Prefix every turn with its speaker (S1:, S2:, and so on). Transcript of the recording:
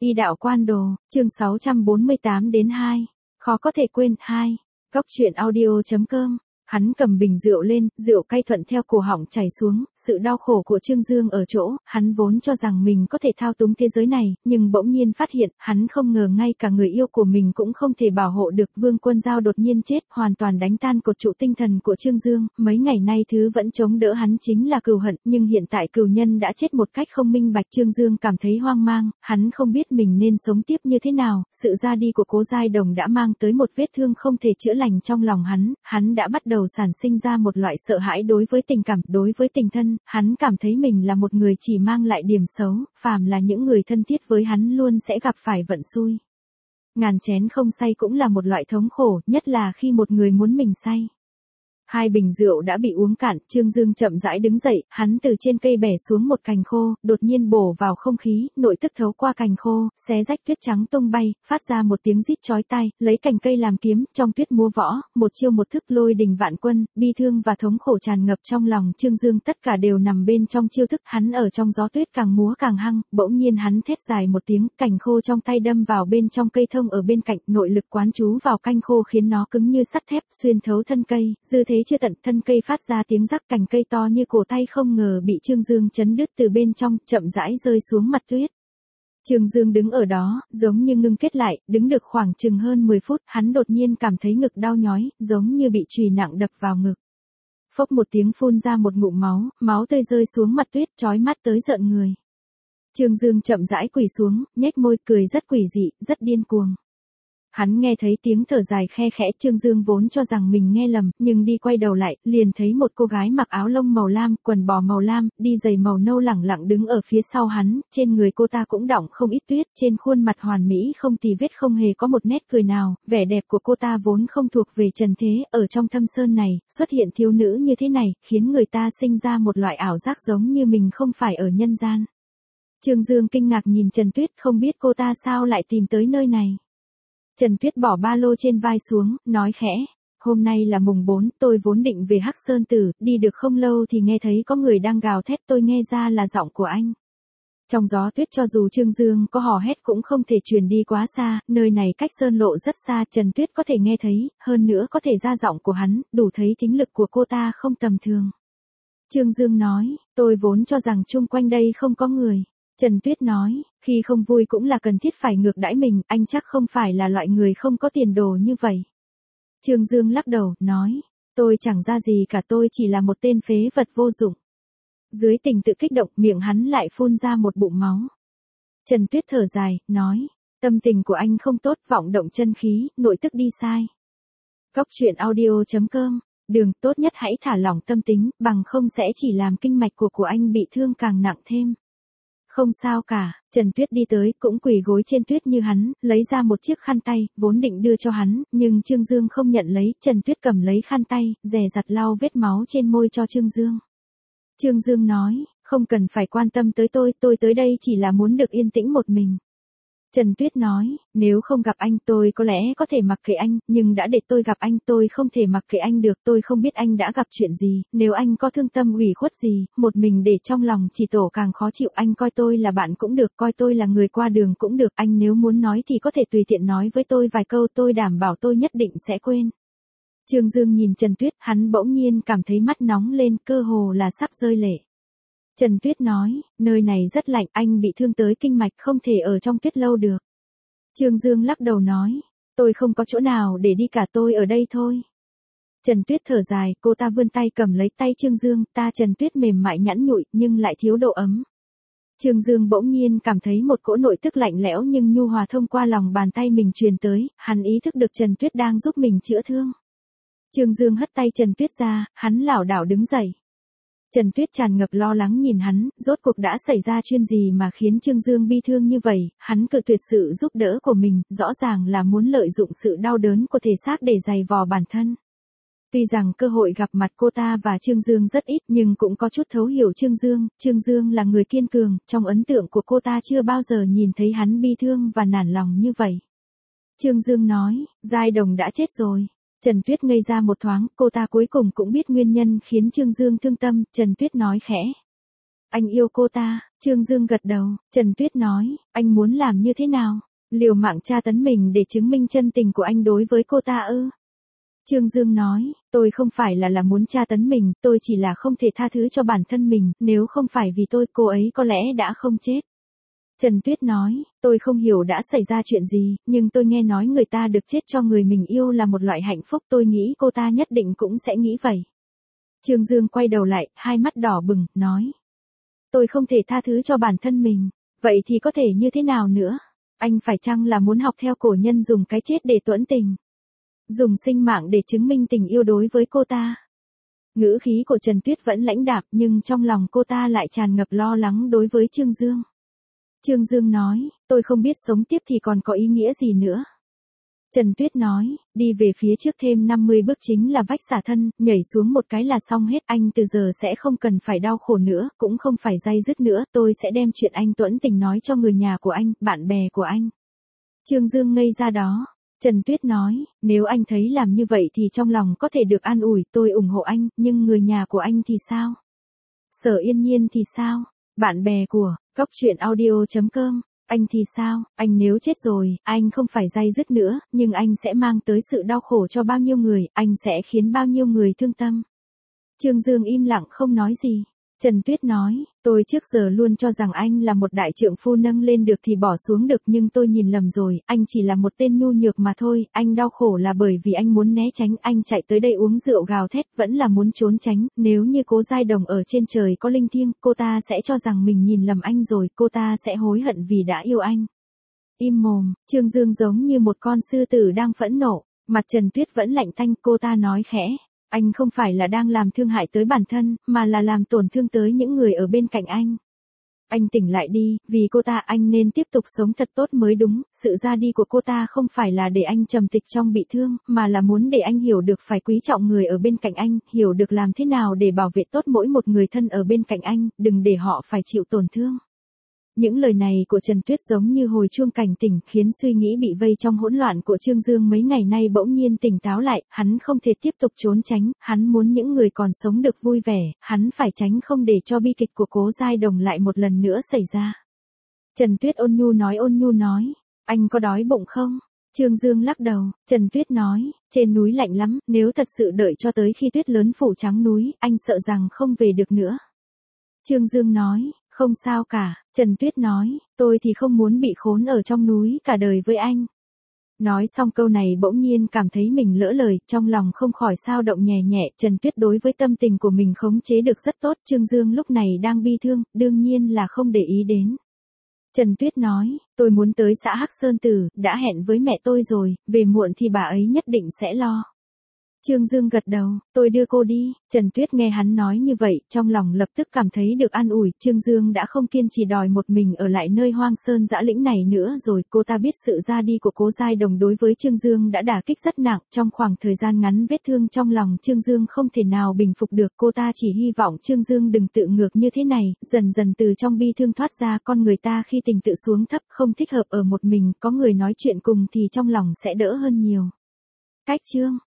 S1: Y đạo quan đồ, chương 648 đến 2. Khó có thể quên 2. Góc truyện audio.com. Hắn cầm bình rượu lên, rượu cay thuận theo cổ họng chảy xuống, sự đau khổ của Trương Dương ở chỗ, hắn vốn cho rằng mình có thể thao túng thế giới này, nhưng bỗng nhiên phát hiện, hắn không ngờ ngay cả người yêu của mình cũng không thể bảo hộ được. Vương Quân Giao đột nhiên chết, hoàn toàn đánh tan cột trụ tinh thần của Trương Dương, mấy ngày nay thứ vẫn chống đỡ hắn chính là cừu hận, nhưng hiện tại cừu nhân đã chết một cách không minh bạch. Trương Dương cảm thấy hoang mang, hắn không biết mình nên sống tiếp như thế nào, sự ra đi của Cố Giai Đồng đã mang tới một vết thương không thể chữa lành trong lòng hắn đã bắt đầu sản sinh ra một loại sợ hãi đối với tình cảm, đối với tình thân, hắn cảm thấy mình là một người chỉ mang lại điểm xấu, phàm là những người thân thiết với hắn luôn sẽ gặp phải vận xui. Ngàn chén không say cũng là một loại thống khổ, nhất là khi một người muốn mình say. Hai bình rượu đã bị uống cạn, Trương Dương chậm rãi đứng dậy, hắn từ trên cây bẻ xuống một cành khô, đột nhiên bổ vào không khí, nội tức thấu qua cành khô, xé rách tuyết trắng tung bay, phát ra một tiếng rít chói tai, lấy cành cây làm kiếm, trong tuyết múa võ, một chiêu một thức lôi đình vạn quân, bi thương và thống khổ tràn ngập trong lòng Trương Dương, tất cả đều nằm bên trong chiêu thức, hắn ở trong gió tuyết càng múa càng hăng, bỗng nhiên hắn thét dài một tiếng, cành khô trong tay đâm vào bên trong cây thông ở bên cạnh, nội lực quán trú vào cành khô khiến nó cứng như sắt thép, xuyên thấu thân cây, dư thế chưa tận, thân cây phát ra tiếng rắc, cành cây to như cổ tay không ngờ bị Trương Dương chấn đứt từ bên trong, chậm rãi rơi xuống mặt tuyết. Trương Dương đứng ở đó, giống như ngưng kết lại, đứng được khoảng chừng hơn 10 phút, hắn đột nhiên cảm thấy ngực đau nhói, giống như bị chùy nặng đập vào ngực. Phốc một tiếng phun ra một ngụm máu, máu tươi rơi xuống mặt tuyết, chói mắt tới rợn người. Trương Dương chậm rãi quỳ xuống, nhếch môi cười rất quỷ dị, rất điên cuồng. Hắn nghe thấy tiếng thở dài khe khẽ, Trương Dương vốn cho rằng mình nghe lầm, nhưng đi quay đầu lại, liền thấy một cô gái mặc áo lông màu lam, quần bò màu lam, đi giày màu nâu lẳng lặng đứng ở phía sau hắn, trên người cô ta cũng đọng không ít tuyết, trên khuôn mặt hoàn mỹ không tì vết, không hề có một nét cười nào, vẻ đẹp của cô ta vốn không thuộc về trần thế, ở trong thâm sơn này, xuất hiện thiếu nữ như thế này, khiến người ta sinh ra một loại ảo giác giống như mình không phải ở nhân gian. Trương Dương kinh ngạc nhìn Trần Tuyết, không biết cô ta sao lại tìm tới nơi này. Trần Tuyết bỏ ba lô trên vai xuống, nói khẽ, hôm nay là mùng 4, tôi vốn định về Hắc Sơn Tử, đi được không lâu thì nghe thấy có người đang gào thét, tôi nghe ra là giọng của anh. Trong gió tuyết cho dù Trương Dương có hò hét cũng không thể truyền đi quá xa, nơi này cách sơn lộ rất xa, Trần Tuyết có thể nghe thấy, hơn nữa có thể ra giọng của hắn, đủ thấy thính lực của cô ta không tầm thường. Trương Dương nói, tôi vốn cho rằng chung quanh đây không có người. Trần Tuyết nói, khi không vui cũng là cần thiết phải ngược đãi mình, anh chắc không phải là loại người không có tiền đồ như vậy. Trương Dương lắc đầu, nói, tôi chẳng ra gì cả, tôi chỉ là một tên phế vật vô dụng. Dưới tình tự kích động, miệng hắn lại phun ra một bụng máu. Trần Tuyết thở dài, nói, tâm tình của anh không tốt, vọng động chân khí, nội tức đi sai. Góc truyện audio.com. Đường, tốt nhất hãy thả lỏng tâm tính, bằng không sẽ chỉ làm kinh mạch của anh bị thương càng nặng thêm. Không sao cả, Trần Tuyết đi tới, cũng quỳ gối trên tuyết như hắn, lấy ra một chiếc khăn tay, vốn định đưa cho hắn, nhưng Trương Dương không nhận lấy, Trần Tuyết cầm lấy khăn tay, dè dặt lau vết máu trên môi cho Trương Dương. Trương Dương nói, không cần phải quan tâm tới tôi tới đây chỉ là muốn được yên tĩnh một mình. Trần Tuyết nói, nếu không gặp anh tôi có lẽ có thể mặc kệ anh, nhưng đã để tôi gặp anh tôi không thể mặc kệ anh được, tôi không biết anh đã gặp chuyện gì, nếu anh có thương tâm ủy khuất gì, một mình để trong lòng chỉ tổ càng khó chịu, anh coi tôi là bạn cũng được, coi tôi là người qua đường cũng được, anh nếu muốn nói thì có thể tùy tiện nói với tôi vài câu, tôi đảm bảo tôi nhất định sẽ quên. Trương Dương nhìn Trần Tuyết, hắn bỗng nhiên cảm thấy mắt nóng lên, cơ hồ là sắp rơi lệ. Trần Tuyết nói, nơi này rất lạnh, anh bị thương tới kinh mạch không thể ở trong tuyết lâu được. Trương Dương lắc đầu nói, tôi không có chỗ nào để đi cả, tôi ở đây thôi. Trần Tuyết thở dài, cô ta vươn tay cầm lấy tay Trương Dương, Trần Tuyết mềm mại nhẵn nhụi, nhưng lại thiếu độ ấm. Trương Dương bỗng nhiên cảm thấy một cỗ nội tức lạnh lẽo nhưng nhu hòa thông qua lòng bàn tay mình truyền tới, hắn ý thức được Trần Tuyết đang giúp mình chữa thương. Trương Dương hất tay Trần Tuyết ra, hắn lảo đảo đứng dậy. Trần Tuyết tràn ngập lo lắng nhìn hắn, rốt cuộc đã xảy ra chuyện gì mà khiến Trương Dương bi thương như vậy, hắn cự tuyệt sự giúp đỡ của mình, rõ ràng là muốn lợi dụng sự đau đớn của thể xác để giày vò bản thân. Tuy rằng cơ hội gặp mặt cô ta và Trương Dương rất ít nhưng cũng có chút thấu hiểu Trương Dương là người kiên cường, trong ấn tượng của cô ta chưa bao giờ nhìn thấy hắn bi thương và nản lòng như vậy. Trương Dương nói, Giai Đồng đã chết rồi. Trần Tuyết ngây ra một thoáng, cô ta cuối cùng cũng biết nguyên nhân khiến Trương Dương thương tâm, Trần Tuyết nói khẽ. Anh yêu cô ta, Trương Dương gật đầu, Trần Tuyết nói, anh muốn làm như thế nào? Liều mạng tra tấn mình để chứng minh chân tình của anh đối với cô ta ư? Trương Dương nói, tôi không phải là muốn tra tấn mình, tôi chỉ là không thể tha thứ cho bản thân mình, nếu không phải vì tôi cô ấy có lẽ đã không chết. Trần Tuyết nói, tôi không hiểu đã xảy ra chuyện gì, nhưng tôi nghe nói người ta được chết cho người mình yêu là một loại hạnh phúc, tôi nghĩ cô ta nhất định cũng sẽ nghĩ vậy. Trương Dương quay đầu lại, hai mắt đỏ bừng, nói. Tôi không thể tha thứ cho bản thân mình, vậy thì có thể như thế nào nữa? Anh phải chăng là muốn học theo cổ nhân dùng cái chết để tuẫn tình? Dùng sinh mạng để chứng minh tình yêu đối với cô ta? Ngữ khí của Trần Tuyết vẫn lãnh đạm nhưng trong lòng cô ta lại tràn ngập lo lắng đối với Trương Dương. Trương Dương nói, tôi không biết sống tiếp thì còn có ý nghĩa gì nữa. Trần Tuyết nói, đi về phía trước thêm 50 bước chính là vách xả thân, nhảy xuống một cái là xong hết, anh từ giờ sẽ không cần phải đau khổ nữa, cũng không phải day dứt nữa, tôi sẽ đem chuyện anh tuẫn tình nói cho người nhà của anh, bạn bè của anh. Trương Dương ngây ra đó. Trần Tuyết nói, nếu anh thấy làm như vậy thì trong lòng có thể được an ủi, tôi ủng hộ anh, nhưng người nhà của anh thì sao? Sở Yên Nhiên thì sao? Bạn bè của, Cóc Truyện Audio.com, anh thì sao? Anh nếu chết rồi, anh không phải day dứt nữa, nhưng anh sẽ mang tới sự đau khổ cho bao nhiêu người, anh sẽ khiến bao nhiêu người thương tâm. Trương Dương im lặng không nói gì. Trần Tuyết nói, tôi trước giờ luôn cho rằng anh là một đại trượng phu nâng lên được thì bỏ xuống được nhưng tôi nhìn lầm rồi, anh chỉ là một tên nhu nhược mà thôi, anh đau khổ là bởi vì anh muốn né tránh, anh chạy tới đây uống rượu gào thét vẫn là muốn trốn tránh, nếu như Cố Giai Đồng ở trên trời có linh thiêng, cô ta sẽ cho rằng mình nhìn lầm anh rồi, cô ta sẽ hối hận vì đã yêu anh. Im mồm, Trương Dương giống như một con sư tử đang phẫn nộ, mặt Trần Tuyết vẫn lạnh tanh, cô ta nói khẽ. Anh không phải là đang làm thương hại tới bản thân, mà là làm tổn thương tới những người ở bên cạnh anh. Anh tỉnh lại đi, vì cô ta anh nên tiếp tục sống thật tốt mới đúng, sự ra đi của cô ta không phải là để anh trầm tịch trong bị thương, mà là muốn để anh hiểu được phải quý trọng người ở bên cạnh anh, hiểu được làm thế nào để bảo vệ tốt mỗi một người thân ở bên cạnh anh, đừng để họ phải chịu tổn thương. Những lời này của Trần Tuyết giống như hồi chuông cảnh tỉnh, khiến suy nghĩ bị vây trong hỗn loạn của Trương Dương mấy ngày nay bỗng nhiên tỉnh táo lại, hắn không thể tiếp tục trốn tránh, hắn muốn những người còn sống được vui vẻ, hắn phải tránh không để cho bi kịch của Cố Giai Đồng lại một lần nữa xảy ra. Trần Tuyết ôn nhu nói, anh có đói bụng không? Trương Dương lắc đầu, Trần Tuyết nói, trên núi lạnh lắm, nếu thật sự đợi cho tới khi tuyết lớn phủ trắng núi, anh sợ rằng không về được nữa. Trương Dương nói, không sao cả, Trần Tuyết nói, tôi thì không muốn bị khốn ở trong núi cả đời với anh. Nói xong câu này bỗng nhiên cảm thấy mình lỡ lời, trong lòng không khỏi sao động nhẹ nhẹ, Trần Tuyết đối với tâm tình của mình khống chế được rất tốt, Trương Dương lúc này đang bi thương, đương nhiên là không để ý đến. Trần Tuyết nói, tôi muốn tới xã Hắc Sơn Tử, đã hẹn với mẹ tôi rồi, về muộn thì bà ấy nhất định sẽ lo. Trương Dương gật đầu, tôi đưa cô đi. Trần Tuyết nghe hắn nói như vậy, trong lòng lập tức cảm thấy được an ủi, Trương Dương đã không kiên trì đòi một mình ở lại nơi hoang sơn dã lĩnh này nữa rồi, cô ta biết sự ra đi của Cố Giai Đồng đối với Trương Dương đã đả kích rất nặng, trong khoảng thời gian ngắn vết thương trong lòng Trương Dương không thể nào bình phục được, cô ta chỉ hy vọng Trương Dương đừng tự ngược như thế này, dần dần từ trong bi thương thoát ra, con người ta khi tình tự xuống thấp không thích hợp ở một mình, có người nói chuyện cùng thì trong lòng sẽ đỡ hơn nhiều. Cách chương